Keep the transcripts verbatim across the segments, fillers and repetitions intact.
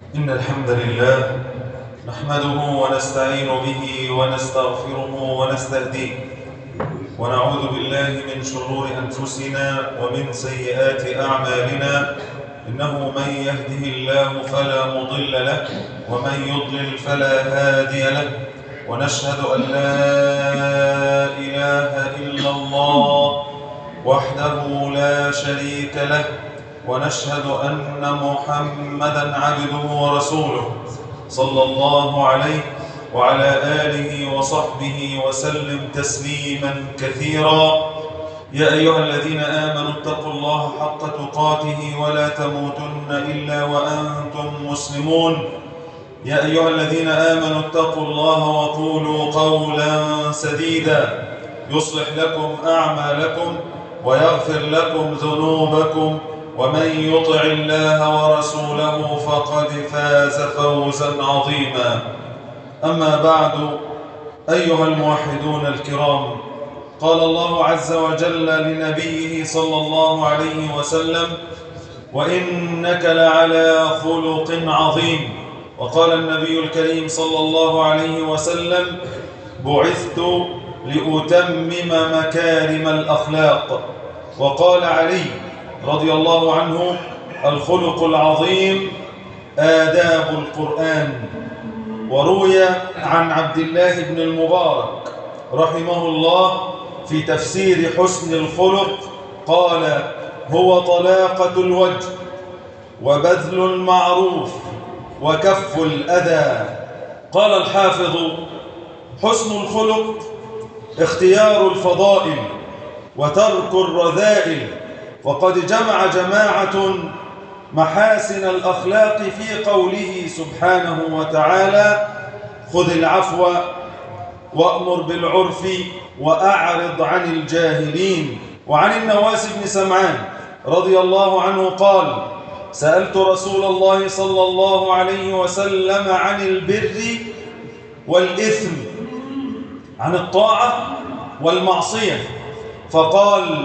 إن الحمد لله نحمده ونستعين به ونستغفره ونستهديه ونعوذ بالله من شرور أنفسنا ومن سيئات أعمالنا. إنه من يهده الله فلا مضل له ومن يضلل فلا هادي له، ونشهد أن لا إله إلا الله وحده لا شريك له، ونشهد أن محمدًا عبده ورسوله صلى الله عليه وعلى آله وصحبه وسلم تسليمًا كثيرًا. يا أيها الذين آمنوا اتقوا الله حق تقاته ولا تموتن إلا وأنتم مسلمون. يا أيها الذين آمنوا اتقوا الله وقولوا قولا سديدا يصلح لكم أعمالكم ويغفر لكم ذنوبكم، ومن يطع الله ورسوله فقد فاز فوزا عظيما. أما بعد، أيها الموحدون الكرام، قال الله عز وجل لنبيه صلى الله عليه وسلم: وإنك لعلى خلق عظيم. وقال النبي الكريم صلى الله عليه وسلم: بعثت لأتمم مكارم الأخلاق. وقال علي رضي الله عنه: الخلق العظيم آداب القرآن. وروي عن عبد الله بن المبارك رحمه الله في تفسير حسن الخلق قال: هو طلاقة الوجه وبذل المعروف وكف الأذى. قال الحافظ: حسن الخلق اختيار الفضائل وترك الرذائل. وقد جمع جماعة محاسن الأخلاق في قوله سبحانه وتعالى: خذ العفو وأمر بالعرف وأعرض عن الجاهلين. وعن النواس بن سمعان رضي الله عنه قال: سألت رسول الله صلى الله عليه وسلم عن البر والإثم، عن الطاعة والمعصية، فقال: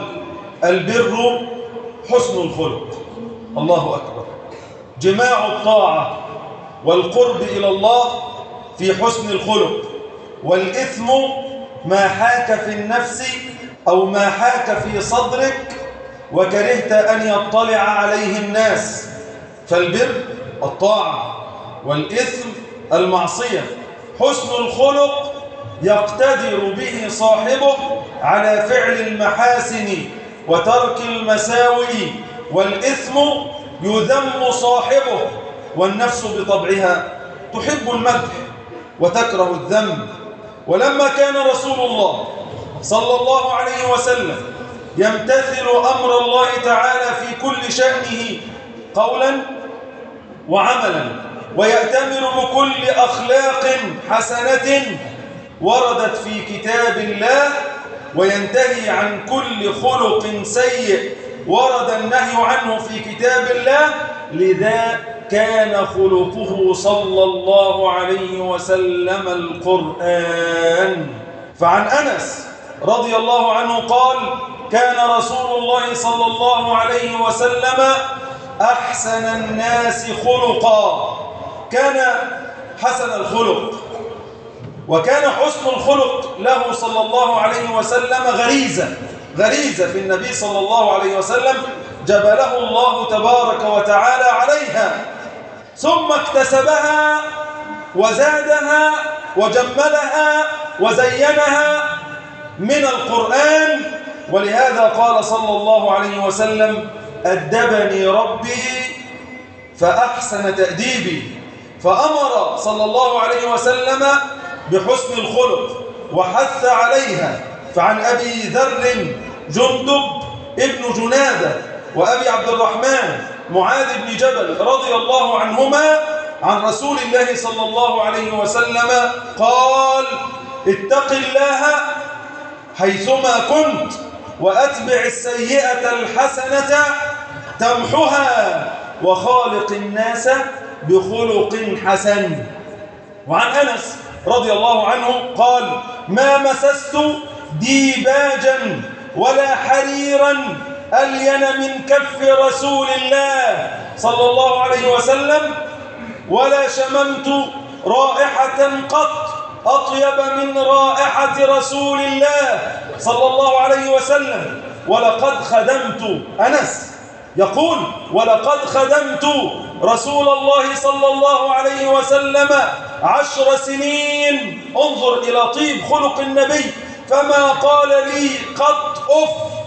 البر حسن الخلق. الله أكبر. جماع الطاعة والقرب إلى الله في حسن الخلق، والإثم ما حاك في النفس أو ما حاك في صدرك وكرهت أن يطلع عليه الناس، فالبر الطاعة والإثم المعصية. حسن الخلق يقتدر به صاحبه على فعل المحاسن وترك المساوئ، والإثم يذم صاحبه، والنفس بطبعها تحب المدح وتكره الذم. ولما كان رسول الله صلى الله عليه وسلم يمتثل أمر الله تعالى في كل شأنه قولا وعملا، ويأتمر بكل أخلاق حسنة وردت في كتاب الله، وينتهي عن كل خلق سيء ورد النهي عنه في كتاب الله، لذا كان خلقه صلى الله عليه وسلم القرآن. فعن أنس رضي الله عنه قال: كان رسول الله صلى الله عليه وسلم أحسن الناس خلقا. كان حسن الخلق، وكان حسن الخلق له صلى الله عليه وسلم غريزة غريزة في النبي صلى الله عليه وسلم، جبله الله تبارك وتعالى عليها، ثم اكتسبها وزادها وجملها وزينها من القرآن. ولهذا قال صلى الله عليه وسلم: أدبني ربي فأحسن تأديبي. فأمر صلى الله عليه وسلم بحسن الخلق وحث عليها. فعن أبي ذر جندب ابن جنادة وأبي عبد الرحمن معاذ بن جبل رضي الله عنهما عن رسول الله صلى الله عليه وسلم قال: اتق الله حيثما كنت وأتبع السيئة الحسنة تمحها وخالق الناس بخلق حسن. وعن أنس رضي الله عنه قال: ما مسست ديباجا ولا حريرا ألين من كف رسول الله صلى الله عليه وسلم ولا شممت رائحة قط أطيب من رائحة رسول الله صلى الله عليه وسلم. ولقد خدمت، أنس يقول ولقد خدمت رسول الله صلى الله عليه وسلم عشر سنين. انظر إلى طيب خلق النبي، فما قال لي قط أف،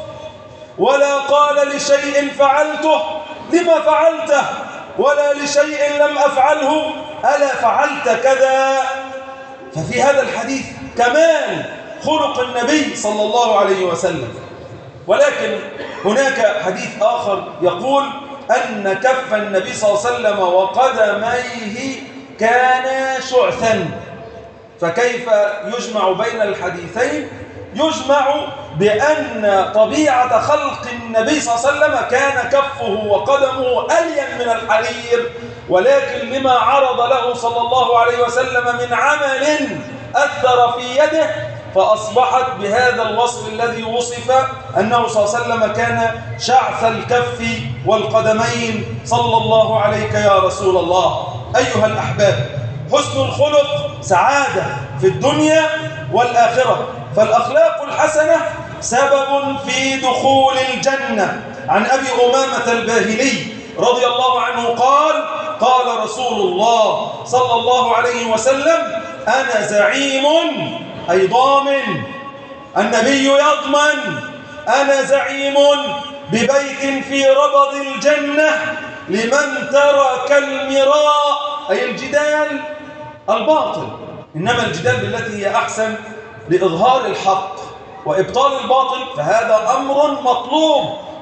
ولا قال لشيء فعلته لما فعلته، ولا لشيء لم أفعله ألا فعلت كذا. ففي هذا الحديث كمال خلق النبي صلى الله عليه وسلم. ولكن هناك حديث آخر يقول أن كف النبي صلى الله عليه وسلم وقدميه كانا شعثا. فكيف يجمع بين الحديثين؟ يجمع بأن طبيعة خلق النبي صلى الله عليه وسلم كان كفه وقدمه ألين من الحرير، ولكن لما عرض له صلى الله عليه وسلم من عمل أثر في يده فأصبحت بهذا الوصف الذي وصف أنه صلى الله عليه وسلم كان شعث الكف والقدمين صلى الله عليك يا رسول الله. أيها الأحباب، حسن الخلق سعادة في الدنيا والآخرة، فالأخلاق الحسنة سبب في دخول الجنة. عن أبي أمامة الباهلي رضي الله عنه قال قال رسول الله صلى الله عليه وسلم أنا زعيم، أي ضامن، النبي يضمن، أنا زعيم ببيت في ربض الجنة لمن ترك المراء، أي الجدال الباطل، إنما الجدال بالتي هي أحسن لإظهار الحق وإبطال الباطل، فهذا أمر مطلوب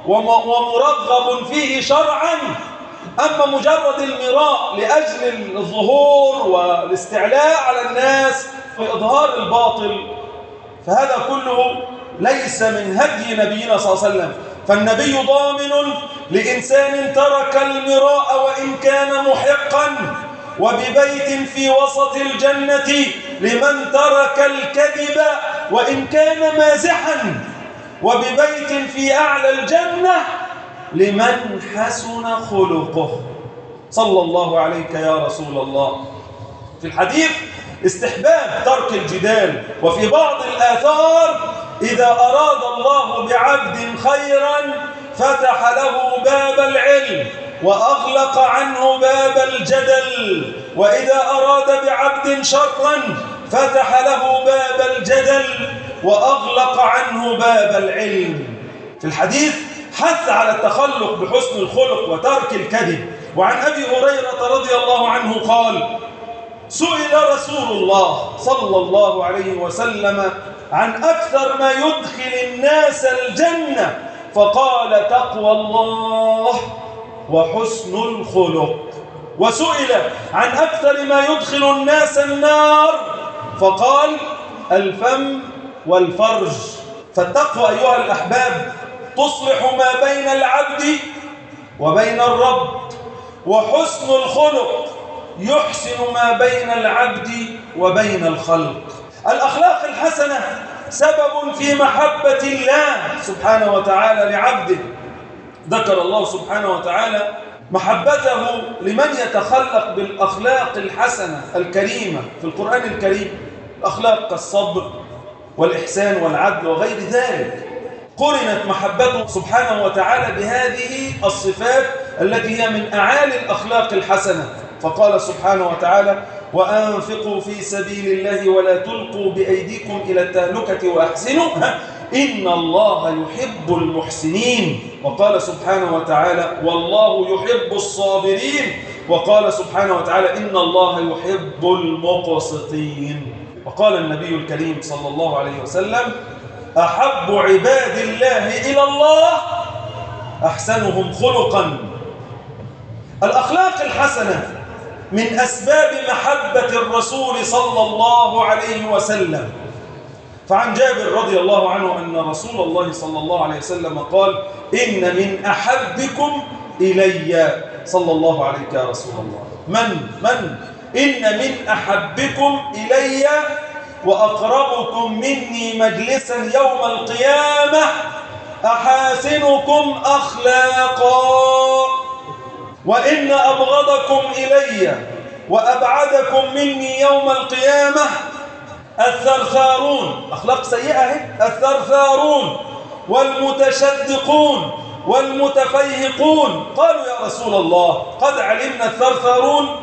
ومرغب فيه شرعا. أما مجرد المراء لأجل الظهور والاستعلاء على الناس وإظهار الباطل فهذا كله ليس من هدي نبينا صلى الله عليه وسلم. فالنبي ضامن لإنسان ترك المراء وإن كان محقا، وببيت في وسط الجنة لمن ترك الكذب وإن كان مازحا، وببيت في أعلى الجنة لمن حسن خلقه. صلى الله عليك يا رسول الله. في الحديث استحباب ترك الجدال، وفي بعض الآثار إذا أراد الله بعبد خيرا فتح له باب العلم وأغلق عنه باب الجدل، وإذا أراد بعبد شرا فتح له باب الجدل وأغلق عنه باب العلم. في الحديث حث على التخلق بحسن الخلق وترك الكذب. وعن أبي هريرة رضي الله عنه قال سئل رسول الله صلى الله عليه وسلم عن أكثر ما يدخل الناس الجنة فقال تقوى الله وحسن الخلق. وسئل عن أكثر ما يدخل الناس النار فقال الفم والفرج. فالتقوى أيها الأحباب تصلح ما بين العبد وبين الرب، وحسن الخلق يحسن ما بين العبد وبين الخلق. الأخلاق الحسنة سبب في محبة الله سبحانه وتعالى لعبده. ذكر الله سبحانه وتعالى محبته لمن يتخلق بالأخلاق الحسنة الكريمة في القرآن الكريم، الأخلاق كالصبر والإحسان والعدل وغير ذلك. قرنت محبته سبحانه وتعالى بهذه الصفات التي هي من أعالي الأخلاق الحسنة، فقال سبحانه وتعالى وأنفقوا في سبيل الله ولا تلقوا بأيديكم إلى التهلكة وأحسنوا إن الله يحب المحسنين. وقال سبحانه وتعالى والله يحب الصابرين. وقال سبحانه وتعالى إن الله يحب المقسطين. وقال النبي الكريم صلى الله عليه وسلم أحب عباد الله إلى الله أحسنهم خلقا. الأخلاق الحسنة من أسباب محبة الرسول صلى الله عليه وسلم. فعن جابر رضي الله عنه أن رسول الله صلى الله عليه وسلم قال إن من أحبكم إلي صلى الله عليك يا رسول الله. من؟ من؟ إن من أحبكم إلي وأقربكم مني مجلسا يوم القيامة أحاسنكم أخلاقا، وإن أبغضكم إلي وأبعدكم مني يوم القيامة الثرثارون، أخلاق سيئة، الثرثارون والمتشدقون والمتفيهقون. قالوا يا رسول الله قد علمنا الثرثارون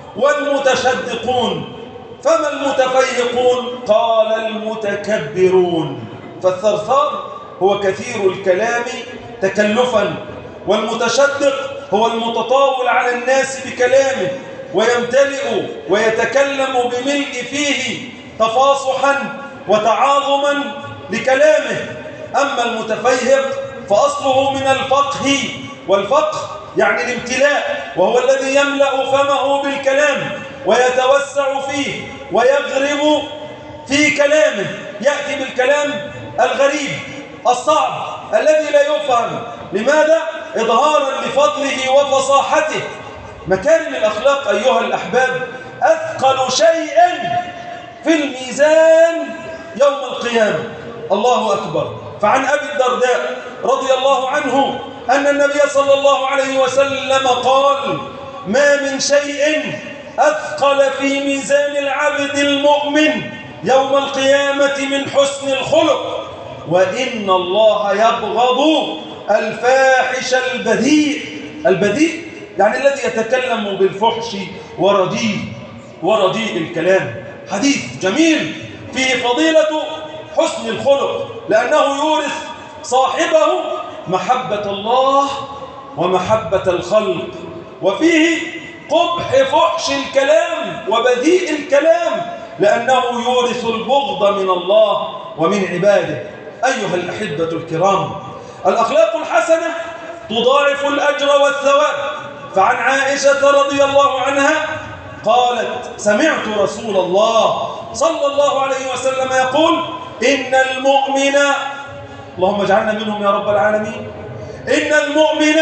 والمتشدقون، فما المتفيهقون؟ قال المتكبرون. فالثرثار هو كثير الكلام تكلفا، والمتشدق هو المتطاول على الناس بكلامه ويمتلئ ويتكلم بملء فيه تفاصحا وتعاظما لكلامه. أما المتفيهق فأصله من الفقه، والفقه يعني الامتلاء، وهو الذي يملأ فمه بالكلام ويتوسع فيه ويغرب في كلامه، يأتي بالكلام الغريب الصعب الذي لا يفهم. لماذا؟ إظهارا لفضله وفصاحته. مكارم الأخلاق أيها الأحباب أثقل شيء في الميزان يوم القيامة. الله أكبر. فعن أبي الدرداء رضي الله عنه أن النبي صلى الله عليه وسلم قال: ما من شيء أثقل في ميزان العبد المؤمن يوم القيامة من حسن الخلق، وإن الله يبغض الفاحش البذيء. البذيء يعني الذي يتكلم بالفحش ورديء ورديء الكلام. حديث جميل فيه فضيلة حسن الخلق، لأنه يورث صاحبه محبة الله ومحبة الخلق، وفيه قبح فحش الكلام وبذيء الكلام، لأنه يورث البغض من الله ومن عباده. أيها الأحبة الكرام، الأخلاق الحسنة تضاعف الأجر والثواب. فعن عائشة رضي الله عنها قالت: سمعت رسول الله صلى الله عليه وسلم يقول: إن المؤمن، اللهم اجعلنا منهم يا رب العالمين، إن المؤمن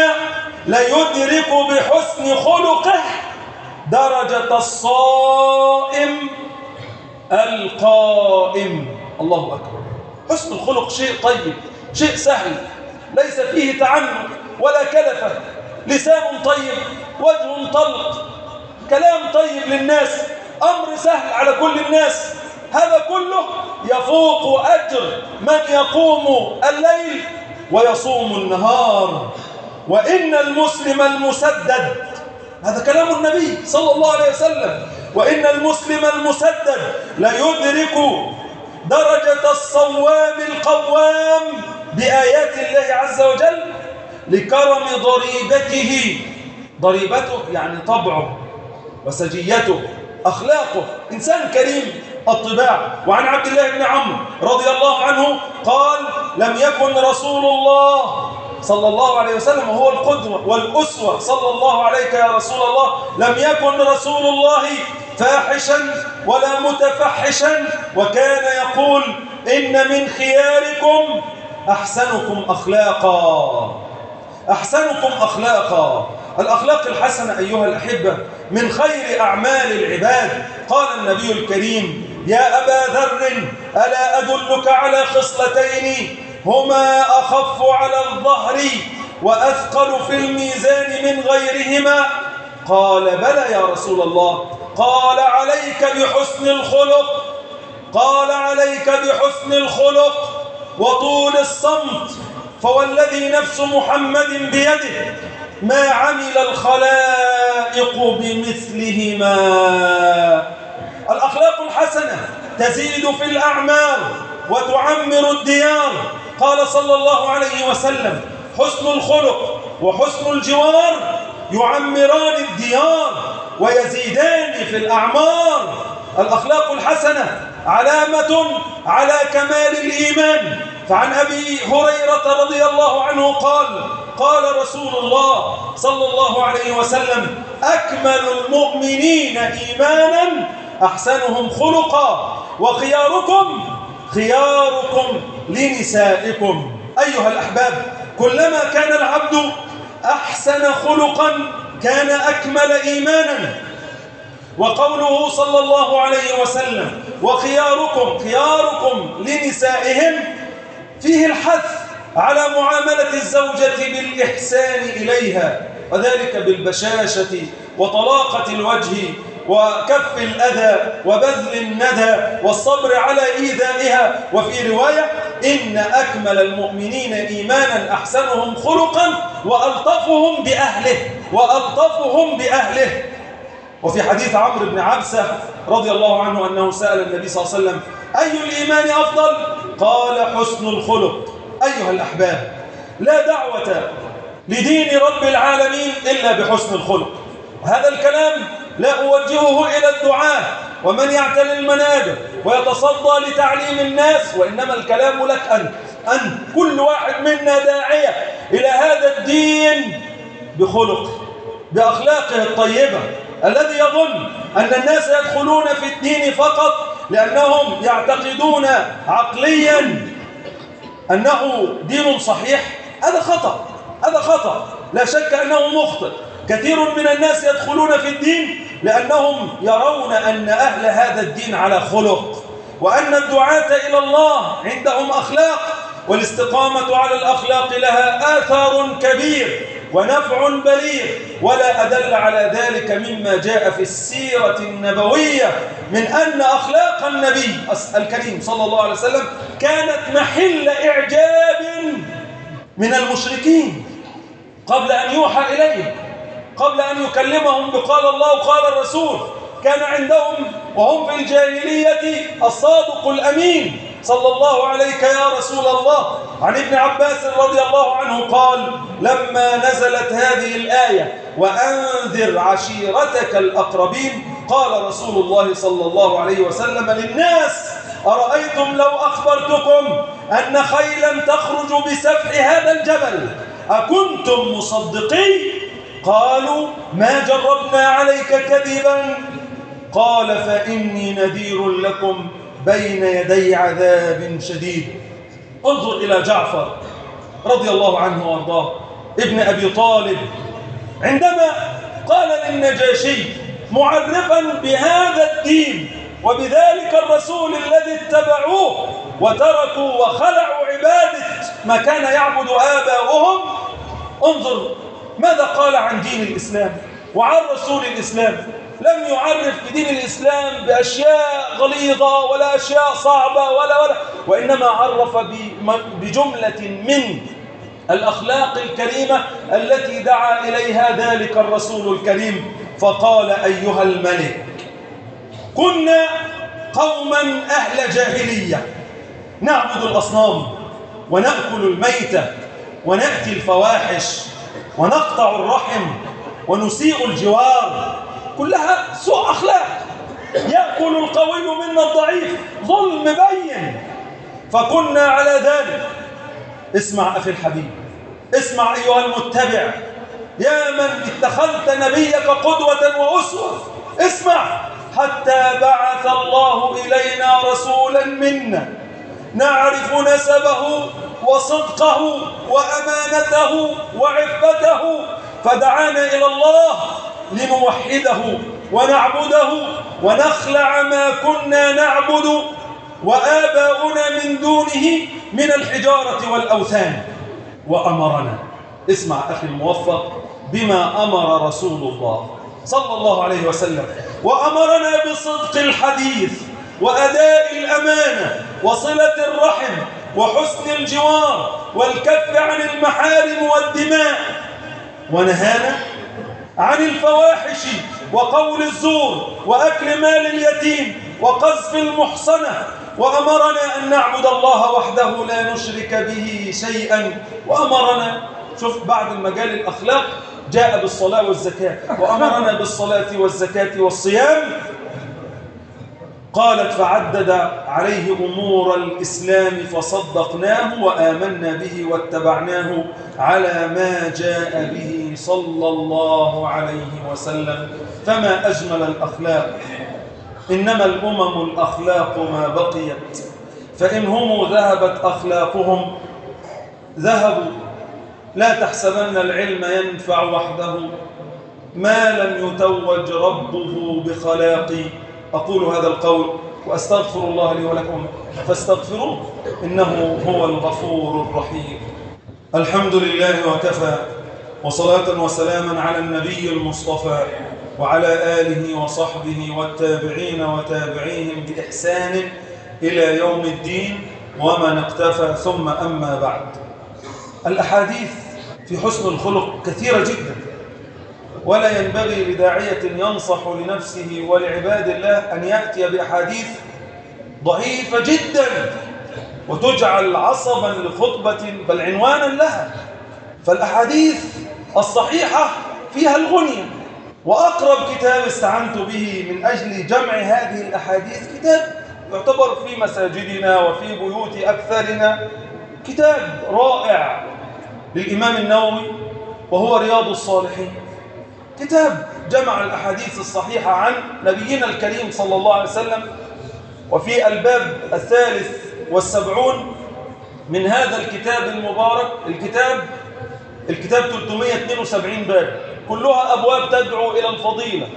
ليدرك بحسن خلقه درجة الصائم القائم. الله أكبر. حسن الخلق شيء طيب، شيء سهل، ليس فيه تعنت ولا كلفة، لسان طيب، وجه طلق، كلام طيب للناس، أمر سهل على كل الناس. هذا كله يفوق أجر من يقوم الليل ويصوم النهار. وإن المسلم المسدد، هذا كلام النبي صلى الله عليه وسلم، وإن المسلم المسدد ليدرك درجة الصوام القوام بآيات الله عز وجل لكرم ضريبته. ضريبته يعني طبعه وسجيته، أخلاقه، إنسان كريم الطباع. وعن عبد الله بن عمرو رضي الله عنه قال: لم يكن رسول الله صلى الله عليه وسلم، وهو القدوة والأسوة صلى الله عليك يا رسول الله، لم يكن رسول الله فاحشا ولا متفحشا، وكان يقول: إن من خياركم أحسنكم أخلاقا. أحسنكم أخلاقا. الأخلاق الحسنة أيها الأحبة من خير أعمال العباد. قال النبي الكريم: يا أبا ذر ألا أدلك على خصلتين هما أخف على الظهر وأثقل في الميزان من غيرهما؟ قال: بلى يا رسول الله. قال: عليك بحسن الخلق قال عليك بحسن الخلق وطول الصمت، فوالذي نفس محمد بيده ما عمل الخلائق بمثلهما. الأخلاق الحسنة تزيد في الأعمار وتعمر الديار. قال صلى الله عليه وسلم: حسن الخلق وحسن الجوار يعمران الديار ويزيدان في الأعمار. الأخلاق الحسنة علامة على كمال الإيمان. فعن أبي هريرة رضي الله عنه قال: قال رسول الله صلى الله عليه وسلم: أكمل المؤمنين إيمانا أحسنهم خلقا، وخياركم خياركم لنسائكم. أيها الأحباب، كلما كان العبد أحسن خلقا كان أكمل إيمانا. وقوله صلى الله عليه وسلم: وخياركم خياركم لنسائهم، فيه الحث على معاملة الزوجة بالإحسان إليها، وذلك بالبشاشة وطلاقة الوجه وكف الأذى وبذل الندى والصبر على إيذائها. وفي رواية إن أكمل المؤمنين إيمانا أحسنهم خلقا وألطفهم بأهله وألطفهم بأهله. وفي حديث عمرو بن عبسة رضي الله عنه أنه سأل النبي صلى الله عليه وسلم أي الإيمان أفضل؟ قال حسن الخلق. أيها الأحباب، لا دعوة لدين رب العالمين إلا بحسن الخلق. هذا الكلام لا أوجهه إلى الدعاة ومن يعتني المنابر ويتصدى لتعليم الناس، وإنما الكلام لك أنت أنت كل واحد منا داعية إلى هذا الدين بخلق، بأخلاقه الطيبة. الذي يظن أن الناس يدخلون في الدين فقط لأنهم يعتقدون عقليا أنه دين صحيح، هذا خطأ، هذا خطأ لا شك أنه مخطئ. كثير من الناس يدخلون في الدين لأنهم يرون أن أهل هذا الدين على خلق، وأن الدعاة إلى الله عندهم أخلاق، والاستقامة على الأخلاق لها آثار كبير ونفع بليغ، ولا أدل على ذلك مما جاء في السيرة النبوية من أن أخلاق النبي الكريم صلى الله عليه وسلم كانت محل إعجاب من المشركين قبل أن يوحى إليهم، قبل أن يكلمهم بقال الله وقال الرسول. كان عندهم وهم في الجاهلية الصادق الأمين صلى الله عليك يا رسول الله. عن ابن عباس رضي الله عنه قال لما نزلت هذه الآية وأنذر عشيرتك الأقربين قال رسول الله صلى الله عليه وسلم للناس أرأيتم لو أخبرتكم أن خيلا تخرج بسفح هذا الجبل أكنتم مصدقين؟ قالوا ما جربنا عليك كذبا. قال فإني نذير لكم بين يدي عذاب شديد. انظر إلى جعفر رضي الله عنه وارضاه ابن أبي طالب عندما قال للنجاشي معرفا بهذا الدين وبذلك الرسول الذي اتبعوه وتركوا وخلعوا عبادة ما كان يعبد آباؤهم، انظر ماذا قال عن دين الإسلام وعن رسول الإسلام. لم يعرف بدين الإسلام بأشياء غليظة ولا أشياء صعبة ولا ولا وإنما عرف بجملة من الأخلاق الكريمة التي دعا إليها ذلك الرسول الكريم. فقال أيها الملك كنا قوما أهل جاهلية نعبد الأصنام ونأكل الميتة ونأتي الفواحش ونقطع الرحم ونسيء الجوار، كلها سوء أخلاق. يأكل القوي منا الضعيف، ظلم بين. فكنا على ذلك. اسمع أخي الحبيب، اسمع أيها المتبع يا من اتخذت نبيك قدوة وأسوة، اسمع حتى بعث الله إلينا رسولا منا نعرف نسبه وصدقه وأمانته وعفته، فدعانا إلى الله لنوحده ونعبده ونخلع ما كنا نعبد وآباؤنا من دونه من الحجارة والأوثان. وأمرنا، اسمع أخي الموفق، بما أمر رسول الله صلى الله عليه وسلم، وأمرنا بصدق الحديث وأداء الأمانة وصلة الرحم وحسن الجوار والكف عن المحارم والدماء، ونهانا عن الفواحش وقول الزور وأكل مال اليتيم وقذف المحصنة، وأمرنا أن نعبد الله وحده لا نشرك به شيئا. وأمرنا، شوف بعد المجال الأخلاق جاء بالصلاة والزكاة، وأمرنا بالصلاة والزكاة والصيام. قالت فعدد عليه أمور الإسلام فصدقناه وآمنا به واتبعناه على ما جاء به صلى الله عليه وسلم. فما أجمل الأخلاق، إنما الأمم الأخلاق ما بقيت، فإن هم ذهبت أخلاقهم ذهبوا. لا تحسبن العلم ينفع وحده ما لم يتوج ربه بخلاقي. أقول هذا القول وأستغفر الله لي ولكم فاستغفروه إنه هو الغفور الرحيم. الحمد لله وكفى، وصلاة وسلاما على النبي المصطفى وعلى آله وصحبه والتابعين وتابعيهم بإحسان إلى يوم الدين ومن اقتفى، ثم أما بعد. الأحاديث في حسن الخلق كثيرة جدا، ولا ينبغي لداعية ينصح لنفسه ولعباد الله أن يأتي بأحاديث ضعيفة جدا وتجعل عصبا لخطبة بل عنوانا لها. فالأحاديث الصحيحة فيها الغنية، وأقرب كتاب استعنت به من أجل جمع هذه الأحاديث كتاب يعتبر في مساجدنا وفي بيوت أكثرنا كتاب رائع للإمام النووي، وهو رياض الصالحين. كتاب جمع الأحاديث الصحيحة عن نبينا الكريم صلى الله عليه وسلم، وفي الباب الثالث والسبعون من هذا الكتاب المبارك. الكتاب الكتاب ثلاثمائة واثنين وسبعين باب، كلها أبواب تدعو إلى الفضيلة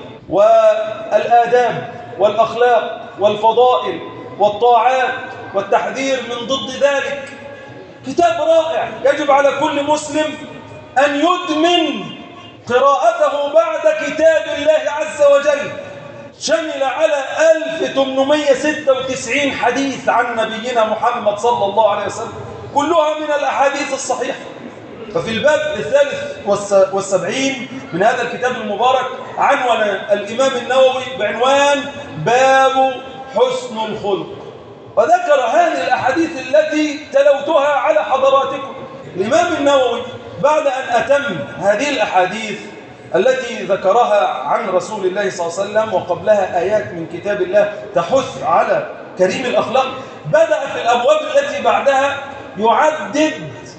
والآداب والأخلاق والفضائل والطاعات والتحذير من ضد ذلك. كتاب رائع يجب على كل مسلم أن يدمن قراءته بعد كتاب الله عز وجل. شمل على ألف وثمانمائة وستة وتسعين حديث عن نبينا محمد صلى الله عليه وسلم، كلها من الأحاديث الصحيحة. ففي الباب الثالث والسبعين من هذا الكتاب المبارك عنوان الإمام النووي بعنوان باب حسن الخلق، وذكر هذه الأحاديث التي تلوتها على حضراتكم. الإمام النووي بعد أن أتم هذه الأحاديث التي ذكرها عن رسول الله صلى الله عليه وسلم، وقبلها آيات من كتاب الله تحث على كريم الأخلاق، بدأ في الأبواب التي بعدها يعدد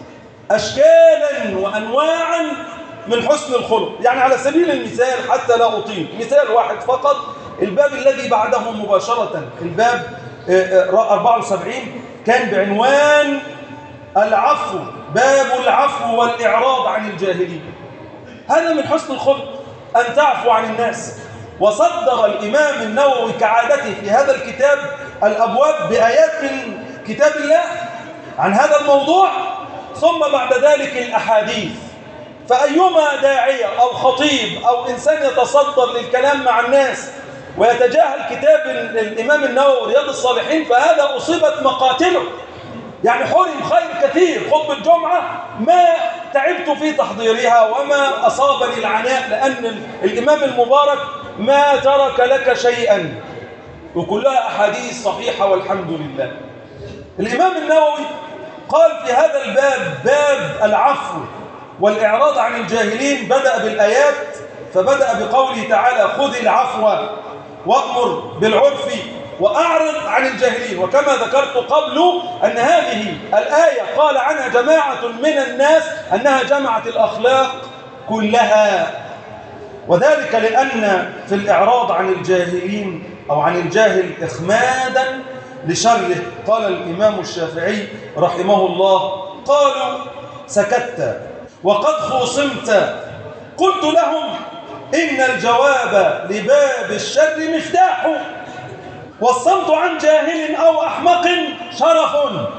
أشكالا وأنواعا من حسن الخلق. يعني على سبيل المثال حتى لا أطيل، مثال واحد فقط، الباب الذي بعده مباشرة الباب أربعة وسبعين كان بعنوان العفو، باب العفو والإعراض عن الجاهلين. هذا من حسن الخلق أن تعفو عن الناس. وصدر الإمام النووي كعادته في هذا الكتاب الأبواب بآيات من كتاب الله عن هذا الموضوع، ثم بعد ذلك الأحاديث. فأيما داعية أو خطيب أو إنسان يتصدر للكلام مع الناس ويتجاهل كتاب الإمام النووي رياض الصالحين فهذا أصيبت مقاتله، يعني حرم خير كثير. خطبة الجمعة ما تعبت في تحضيرها وما أصابني العناء، لأن الإمام المبارك ما ترك لك شيئا، وكلها أحاديث صحيحة والحمد لله. الإمام النووي قال في هذا الباب باب العفو والإعراض عن الجاهلين، بدأ بالآيات، فبدأ بقوله تعالى خذ العفو وأمر بالعرف وأعرض عن الجاهلين. وكما ذكرت قبل أن هذه الآية قال عنها جماعة من الناس أنها جمعت الأخلاق كلها، وذلك لأن في الإعراض عن الجاهلين أو عن الجاهل إخمادا لشره. قال الإمام الشافعي رحمه الله قالوا سكت وقد خوصمت، قلت لهم إن الجواب لباب الشر مفتاح، والصمت عن جاهل أو أحمق شرف،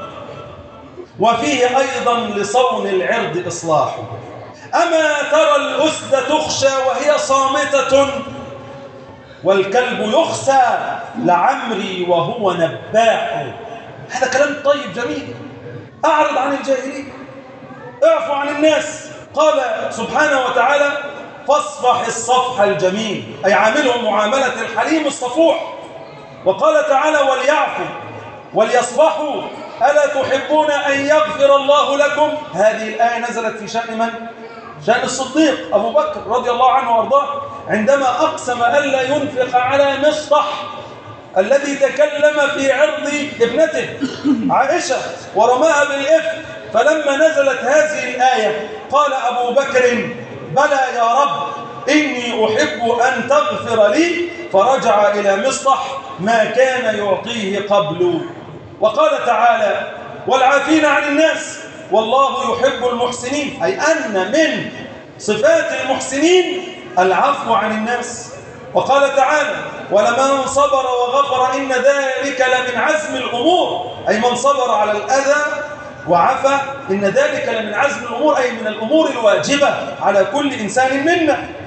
وفيه أيضا لصون العرض إصلاح. أما ترى الأسد تخشى وهي صامتة، والكلب يخسى لعمري وهو نباح. هذا كلام طيب جميل. أعرض عن الجاهلين، اعفو عن الناس. قال سبحانه وتعالى فاصفح الصفح الجميل، أي عاملهم معاملة الحليم الصفوح. وقال تعالى وليعفوا وليصفحوا ألا تحبون أن يغفر الله لكم. هذه الآية نزلت في شأن من؟ شأن الصديق أبو بكر رضي الله عنه وارضاه، عندما أقسم ألا ينفق على مصطح الذي تكلم في عرض ابنته عائشة ورماها بالإفك. فلما نزلت هذه الآية قال أبو بكر بلى يا رب إني أحب أن تغفر لي، فرجع إلى مصطح ما كان يعطيه قبل. وقال تعالى والعافين عن الناس والله يحب المحسنين، أي أن من صفات المحسنين العفو عن الناس. وقال تعالى ولمن صبر وغفر إن ذلك لمن عزم الأمور، أي من صبر على الأذى وعفى إن ذلك لمن عزم الأمور، أي من الأمور الواجبة على كل إنسان منا.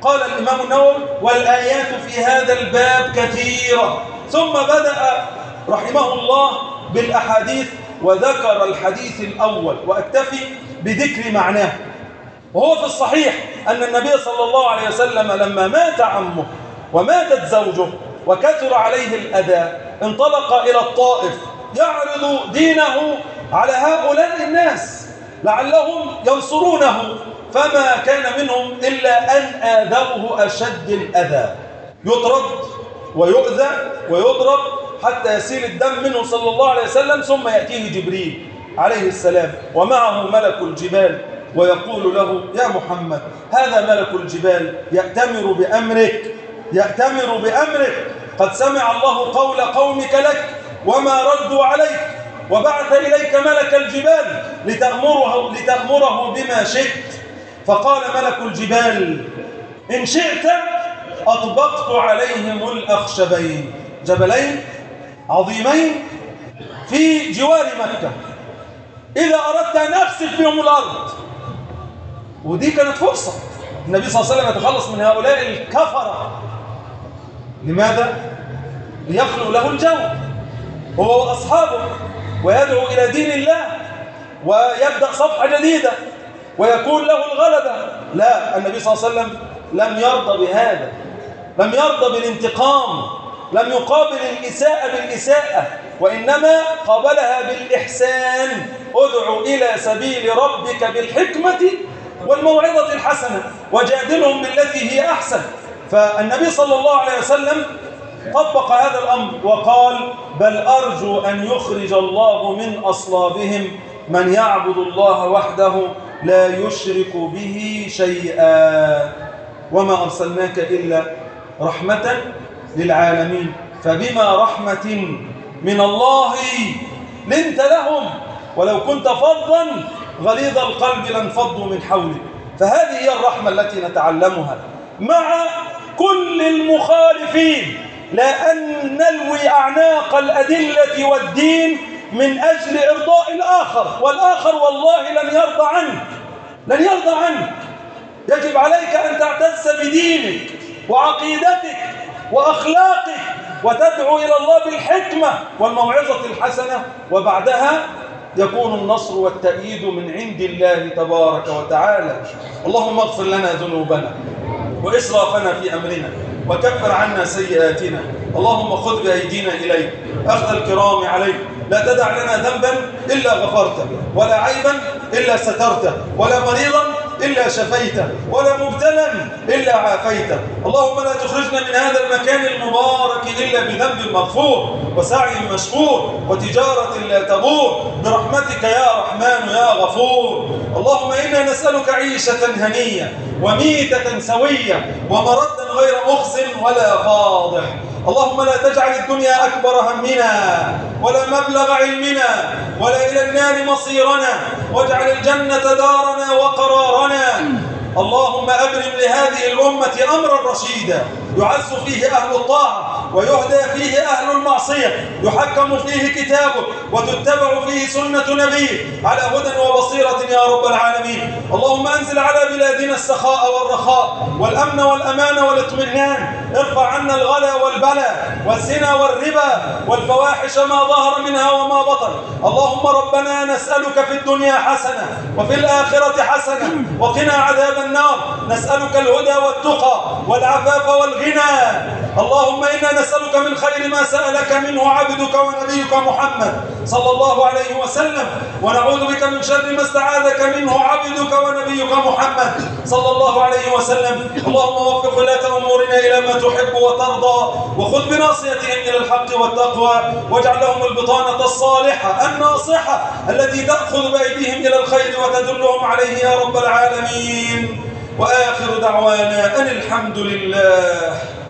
قال الإمام النووي والآيات في هذا الباب كثيرة. ثم بدأ رحمه الله بالأحاديث وذكر الحديث الأول وأكتفي بذكر معناه. وهو في الصحيح أن النبي صلى الله عليه وسلم لما مات عمه وماتت زوجه وكثر عليه الأذى انطلق إلى الطائف يعرض دينه على هؤلاء الناس لعلهم ينصرونه، فما كان منهم إلا أن آذوه أشد الأذى، يطرد ويؤذى ويضرب حتى يسيل الدم منه صلى الله عليه وسلم، ثم يأتيه جبريل عليه السلام ومعه ملك الجبال ويقول له يا محمد هذا ملك الجبال يأتمر بأمرك يأتمر بأمرك قد سمع الله قول قومك لك وما ردوا عليك، وبعث إليك ملك الجبال لتأمره, لتأمره بما شئت. فقال ملك الجبال إن شئت أطبقت عليهم الأخشبين، جبلين عظيمين في جوار مكة، إذا أردت أن أخسف بهم الأرض. ودي كانت فرصة النبي صلى الله عليه وسلم يتخلص من هؤلاء الكفرة. لماذا؟ ليخلق له الجو هو وأصحابه ويدعو إلى دين الله ويبدأ صفحة جديدة ويكون له الغلبة. لا، النبي صلى الله عليه وسلم لم يرضى بهذا، لم يرضى بالانتقام، لم يقابل الإساءة بالإساءة، وإنما قابلها بالإحسان. ادعو إلى سبيل ربك بالحكمة والموعظة الحسنة وجادلهم بالتي هي أحسن. فالنبي صلى الله عليه وسلم طبق هذا الأمر وقال بل أرجو أن يخرج الله من أصلابهم من يعبد الله وحده لا يشرك به شيئا وما أرسلناك إلا رحمة للعالمين فبما رحمة من الله لنت لهم ولو كنت فظا غليظ القلب لانفضوا من حولك. فهذه هي الرحمة التي نتعلمها مع كل المخالفين، لا أن نلوي أعناق الأدلة والدين من أجل إرضاء الآخر، والآخر والله لن يرضى عنك، لن يرضى عنك. يجب عليك أن تعتز بدينك وعقيدتك وأخلاقك وتدعو إلى الله بالحكمة والموعظة الحسنة، وبعدها يكون النصر والتأييد من عند الله تبارك وتعالى. اللهم اغفر لنا ذنوبنا وإسرافنا في أمرنا وكفر عنا سيئاتنا. اللهم خذ بأيدينا إليك أخذ الكرام عليك، لا تدع لنا ذنبا إلا غفرته، ولا عيبا إلا سترته، ولا مريضا إلا شفيته، ولا مبتلا إلا عافيته. اللهم لا تخرجنا من هذا المكان المبارك إلا بذنب مغفور وسعي مشكور وتجارة لا تبور برحمتك يا رحمن يا غفور. اللهم إنا نسألك عيشة هنية وميتة سوية ومردا غير مخزٍ ولا فاضح. اللهم لا تجعل الدنيا أكبر همنا ولا مبلغ علمنا ولا إلى النار مصيرنا، واجعل الجنة دارنا وقرارنا. اللهم أبرم لهذه الأمة أمرا رشيدا يعز فيه أهل الطاعة ويهدى فيه أهل المعصية، يحكم فيه كتابك وتتبع فيه سنة نبيك على هدى وبصيرة يا رب العالمين. اللهم أنزل على بلادنا السخاء والرخاء والأمن والأمان والاطمئنان، ارفع عنا الغلا والبلاء والزنا والربا والفواحش ما ظهر منها وما بطن. اللهم ربنا نسألك في الدنيا حسنة وفي الآخرة حسنة وقنا عذاب النار. نسألك الهدى والتقى والعفاف والغنى. اللهم إنا نسألك من خير ما سألك منه عبدك ونبيك محمد صلى الله عليه وسلم، ونعوذ بك من شر ما استعاذك منه عبدك ونبيك محمد صلى الله عليه وسلم. اللهم وفق ولاة أمورنا إلى ما تحب وترضى، وخذ بناصيتهم إلى الحق والتقوى، واجعل لهم البطانة الصالحة الناصحة التي تأخذ بأيديهم إلى الخير وتدلهم عليه يا رب العالمين. وآخر دعوانا أن الحمد لله.